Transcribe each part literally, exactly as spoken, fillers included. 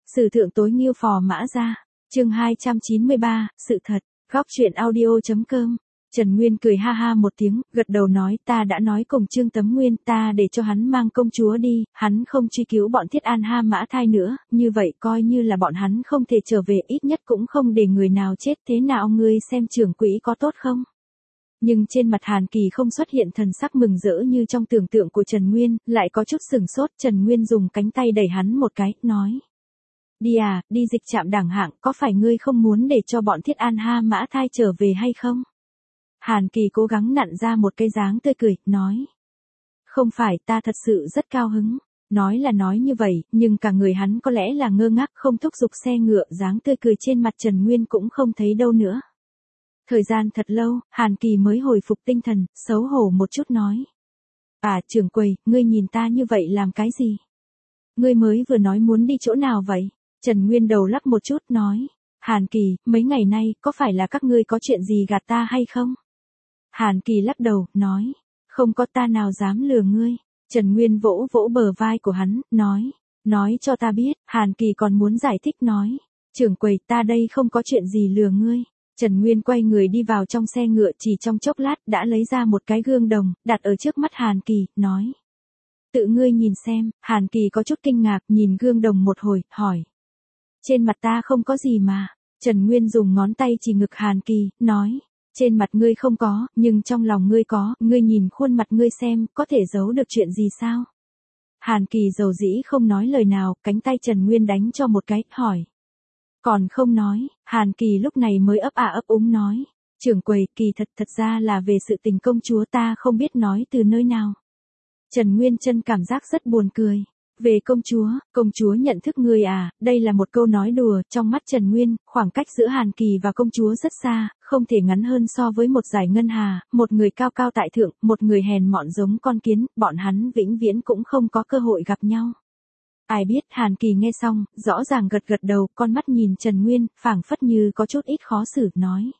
Sử thượng tối Nghiêu Phò Mã Gia, chương hai trăm chín mươi ba, sự thật, góc truyện audio.com. Trần Nguyên cười ha ha một tiếng, gật đầu nói ta đã nói cùng Trương Tấm Nguyên ta để cho hắn mang công chúa đi, hắn không truy cứu bọn Thiết An Ha Mã Thai nữa, như vậy coi như là bọn hắn không thể trở về, ít nhất cũng không để người nào chết, thế nào ngươi xem trưởng quỹ có tốt không? Nhưng trên mặt Hàn Kỳ không xuất hiện thần sắc mừng rỡ như trong tưởng tượng của Trần Nguyên, lại có chút sửng sốt. Trần Nguyên dùng cánh tay đẩy hắn một cái, nói. Đi à, đi dịch trạm đẳng hạng, có phải ngươi không muốn để cho bọn Thiết An Ha Mã Thai trở về hay không? Hàn Kỳ cố gắng nặn ra một cái dáng tươi cười, nói. Không phải, ta thật sự rất cao hứng. Nói là nói như vậy, nhưng cả người hắn có lẽ là ngơ ngác không thúc giục xe ngựa, dáng tươi cười trên mặt Trần Nguyên cũng không thấy đâu nữa. Thời gian thật lâu, Hàn Kỳ mới hồi phục tinh thần, xấu hổ một chút nói. À, trưởng quầy, ngươi nhìn ta như vậy làm cái gì? Ngươi mới vừa nói muốn đi chỗ nào vậy? Trần Nguyên đầu lắc một chút, nói. Hàn Kỳ, mấy ngày nay, có phải là các ngươi có chuyện gì gạt ta hay không? Hàn Kỳ lắc đầu, nói. Không có, ta nào dám lừa ngươi. Trần Nguyên vỗ vỗ bờ vai của hắn, nói. Nói cho ta biết. Hàn Kỳ còn muốn giải thích, nói. Trưởng quầy, ta đây không có chuyện gì lừa ngươi. Trần Nguyên quay người đi vào trong xe ngựa, chỉ trong chốc lát đã lấy ra một cái gương đồng, đặt ở trước mắt Hàn Kỳ, nói. Tự ngươi nhìn xem. Hàn Kỳ có chút kinh ngạc, nhìn gương đồng một hồi, hỏi. Trên mặt ta không có gì mà. Trần Nguyên dùng ngón tay chỉ ngực Hàn Kỳ, nói. Trên mặt ngươi không có, nhưng trong lòng ngươi có, ngươi nhìn khuôn mặt ngươi xem, có thể giấu được chuyện gì sao? Hàn Kỳ dầu dĩ không nói lời nào, cánh tay Trần Nguyên đánh cho một cái, hỏi. Còn không nói, Hàn Kỳ lúc này mới ấp à ấp úng nói. Trưởng quầy, kỳ thật thật ra là về sự tình công chúa, ta không biết nói từ nơi nào. Trần Nguyên Trân cảm giác rất buồn cười. Về công chúa, công chúa nhận thức ngươi à, đây là một câu nói đùa, trong mắt Trần Nguyên, khoảng cách giữa Hàn Kỳ và công chúa rất xa, không thể ngắn hơn so với một dải ngân hà, một người cao cao tại thượng, một người hèn mọn giống con kiến, bọn hắn vĩnh viễn cũng không có cơ hội gặp nhau. Ai biết, Hàn Kỳ nghe xong, rõ ràng gật gật đầu, con mắt nhìn Trần Nguyên, phảng phất như có chút ít khó xử, nói.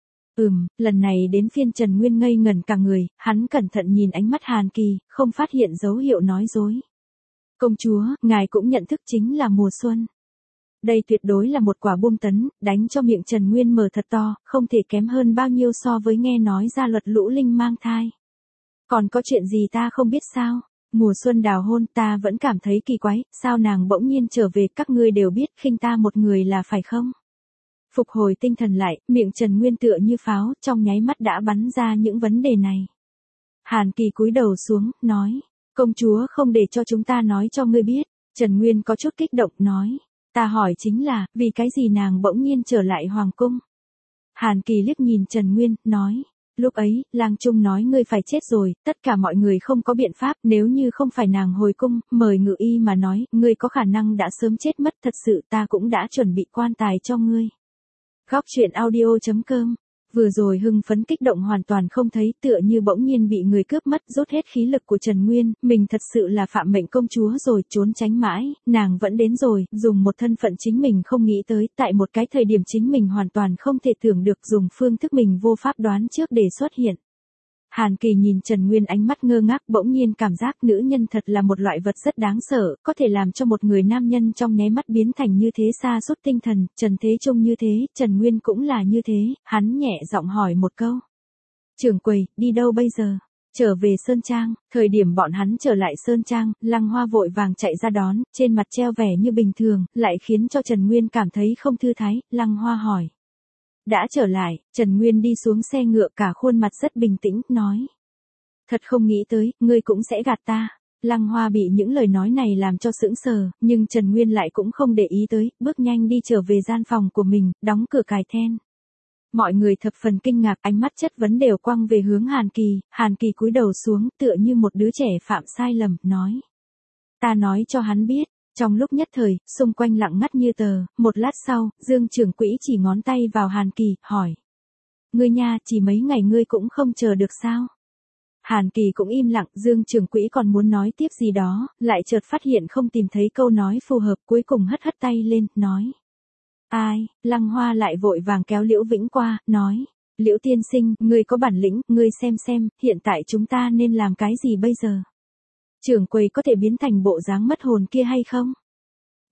Ừm, lần này đến phiên Trần Nguyên ngây ngẩn cả người, hắn cẩn thận nhìn ánh mắt Hàn Kỳ, không phát hiện dấu hiệu nói dối. Công chúa, ngài cũng nhận thức chính là mùa xuân. Đây tuyệt đối là một quả bom tấn, đánh cho miệng Trần Nguyên mở thật to, không thể kém hơn bao nhiêu so với nghe nói ra luật lũ linh mang thai. Còn có chuyện gì ta không biết sao? Mùa xuân đào hôn ta vẫn cảm thấy kỳ quái, sao nàng bỗng nhiên trở về, các ngươi đều biết khinh ta một người là phải không? Phục hồi tinh thần lại, miệng Trần Nguyên tựa như pháo, trong nháy mắt đã bắn ra những vấn đề này. Hàn Kỳ cúi đầu xuống, nói. Công chúa không để cho chúng ta nói cho ngươi biết. Trần Nguyên có chút kích động, nói. Ta hỏi chính là, vì cái gì nàng bỗng nhiên trở lại hoàng cung? Hàn Kỳ liếc nhìn Trần Nguyên, nói. Lúc ấy, lang trung nói ngươi phải chết rồi, tất cả mọi người không có biện pháp, nếu như không phải nàng hồi cung, mời ngự y mà nói, ngươi có khả năng đã sớm chết mất, thật sự ta cũng đã chuẩn bị quan tài cho ngươi. Góc truyện audio.com. Vừa rồi hưng phấn kích động hoàn toàn không thấy, tựa như bỗng nhiên bị người cướp mất, rút hết khí lực của Trần Nguyên, mình thật sự là phạm mệnh công chúa rồi, trốn tránh mãi, nàng vẫn đến rồi, dùng một thân phận chính mình không nghĩ tới, tại một cái thời điểm chính mình hoàn toàn không thể tưởng được, dùng phương thức mình vô pháp đoán trước để xuất hiện. Hàn Kỳ nhìn Trần Nguyên ánh mắt ngơ ngác, bỗng nhiên cảm giác nữ nhân thật là một loại vật rất đáng sợ, có thể làm cho một người nam nhân trong nháy mắt biến thành như thế, sa sút tinh thần. Trần Thế Trung như thế, Trần Nguyên cũng là như thế, hắn nhẹ giọng hỏi một câu. Trưởng quầy, đi đâu bây giờ? Trở về Sơn Trang. Thời điểm bọn hắn trở lại Sơn Trang, Lăng Hoa vội vàng chạy ra đón, trên mặt treo vẻ như bình thường, lại khiến cho Trần Nguyên cảm thấy không thư thái. Lăng Hoa hỏi. Đã trở lại, Trần Nguyên đi xuống xe ngựa, cả khuôn mặt rất bình tĩnh, nói. Thật không nghĩ tới, ngươi cũng sẽ gạt ta. Lăng Hoa bị những lời nói này làm cho sững sờ, nhưng Trần Nguyên lại cũng không để ý tới, bước nhanh đi trở về gian phòng của mình, đóng cửa cài then. Mọi người thập phần kinh ngạc, ánh mắt chất vấn đều quăng về hướng Hàn Kỳ, Hàn Kỳ cúi đầu xuống, tựa như một đứa trẻ phạm sai lầm, nói. Ta nói cho hắn biết. Trong lúc nhất thời, xung quanh lặng ngắt như tờ, một lát sau, Dương trưởng quỹ chỉ ngón tay vào Hàn Kỳ, hỏi. Ngươi nha, chỉ mấy ngày ngươi cũng không chờ được sao? Hàn Kỳ cũng im lặng, Dương trưởng quỹ còn muốn nói tiếp gì đó, lại chợt phát hiện không tìm thấy câu nói phù hợp, cuối cùng hất hất tay lên, nói. Ai, Lăng Hoa lại vội vàng kéo Liễu Vĩnh qua, nói. Liễu tiên sinh, ngươi có bản lĩnh, ngươi xem xem, hiện tại chúng ta nên làm cái gì bây giờ? Trưởng quầy có thể biến thành bộ dáng mất hồn kia hay không?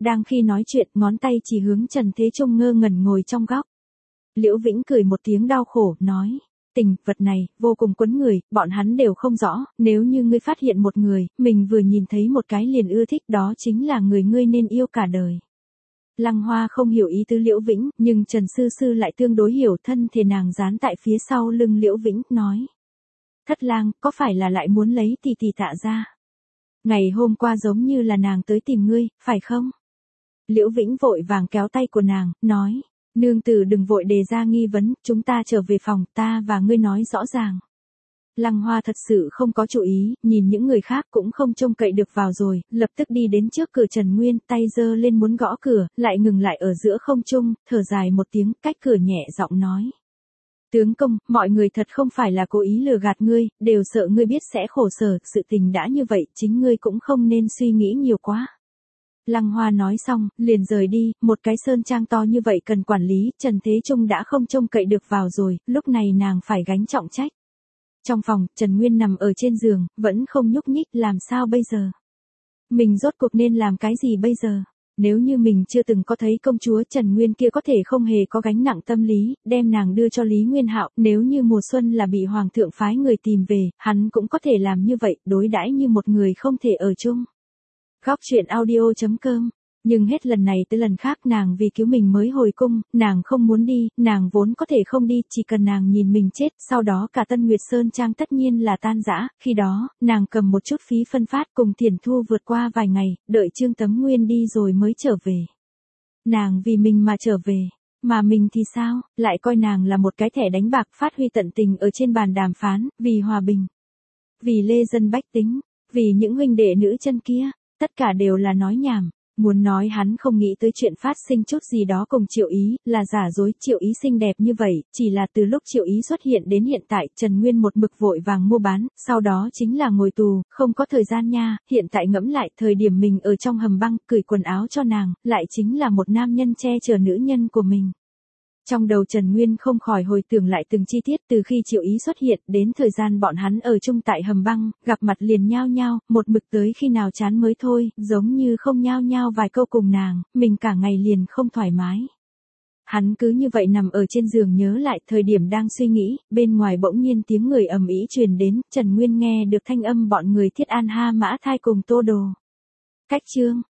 đang khi nói chuyện, ngón tay chỉ hướng Trần Thế Trung ngơ ngẩn ngồi trong góc. Liễu Vĩnh cười một tiếng đau khổ, nói, tình, vật này, vô cùng quấn người, bọn hắn đều không rõ, nếu như ngươi phát hiện một người, mình vừa nhìn thấy một cái liền ưa thích, đó chính là người ngươi nên yêu cả đời. Lăng Hoa không hiểu ý tứ Liễu Vĩnh, nhưng Trần Sư Sư lại tương đối hiểu, thân thể nàng dán tại phía sau lưng Liễu Vĩnh, nói. Thất lang, có phải là lại muốn lấy tỷ tỷ Tạ ra? Ngày hôm qua giống như là nàng tới tìm ngươi, phải không? Liễu Vĩnh vội vàng kéo tay của nàng, nói. Nương tử đừng vội đề ra nghi vấn, chúng ta trở về phòng, ta và ngươi nói rõ ràng. Lăng Hoa thật sự không có chú ý, nhìn những người khác cũng không trông cậy được vào rồi, lập tức đi đến trước cửa Trần Nguyên, tay giơ lên muốn gõ cửa, lại ngừng lại ở giữa không trung, thở dài một tiếng, cách cửa nhẹ giọng nói. Tướng công, mọi người thật không phải là cố ý lừa gạt ngươi, đều sợ ngươi biết sẽ khổ sở, sự tình đã như vậy, chính ngươi cũng không nên suy nghĩ nhiều quá. Lăng Hoa nói xong, liền rời đi, một cái sơn trang to như vậy cần quản lý, Trần Thế Trung đã không trông cậy được vào rồi, lúc này nàng phải gánh trọng trách. Trong phòng, Trần Nguyên nằm ở trên giường, vẫn không nhúc nhích, làm sao bây giờ? Mình rốt cuộc nên làm cái gì bây giờ? Nếu như mình chưa từng có thấy công chúa Trần Nguyên kia có thể không hề có gánh nặng tâm lý, đem nàng đưa cho Lý Nguyên Hạo, nếu như mùa xuân là bị hoàng thượng phái người tìm về, hắn cũng có thể làm như vậy, đối đãi như một người không thể ở chung. Góc truyện audio chấm com. Nhưng hết lần này tới lần khác nàng vì cứu mình mới hồi cung, nàng không muốn đi, nàng vốn có thể không đi, chỉ cần nàng nhìn mình chết, sau đó cả Tân Nguyệt Sơn Trang tất nhiên là tan rã, khi đó, nàng cầm một chút phí phân phát cùng Thiển Thu vượt qua vài ngày, đợi Trương Tấm Nguyên đi rồi mới trở về. Nàng vì mình mà trở về, mà mình thì sao, lại coi nàng là một cái thẻ đánh bạc phát huy tận tình ở trên bàn đàm phán, vì hòa bình, vì lê dân bách tính, vì những huynh đệ nữ chân kia, tất cả đều là nói nhảm. Muốn nói hắn không nghĩ tới chuyện phát sinh chút gì đó cùng Triệu Ý, là giả dối, Triệu Ý xinh đẹp như vậy, chỉ là từ lúc Triệu Ý xuất hiện đến hiện tại, Trần Nguyên một mực vội vàng mua bán, sau đó chính là ngồi tù, không có thời gian nha, hiện tại ngẫm lại, thời điểm mình ở trong hầm băng, cởi quần áo cho nàng, lại chính là một nam nhân che chở nữ nhân của mình. Trong đầu Trần Nguyên không khỏi hồi tưởng lại từng chi tiết từ khi Triệu Ý xuất hiện đến thời gian bọn hắn ở chung tại hầm băng, gặp mặt liền nhao nhao, một mực tới khi nào chán mới thôi, giống như không nhao nhao vài câu cùng nàng, mình cả ngày liền không thoải mái. Hắn cứ như vậy nằm ở trên giường nhớ lại thời điểm đang suy nghĩ, bên ngoài bỗng nhiên tiếng người ầm ĩ truyền đến, Trần Nguyên nghe được thanh âm bọn người Thiết An Ha Mã Thai cùng Tô Đồ. Cách chương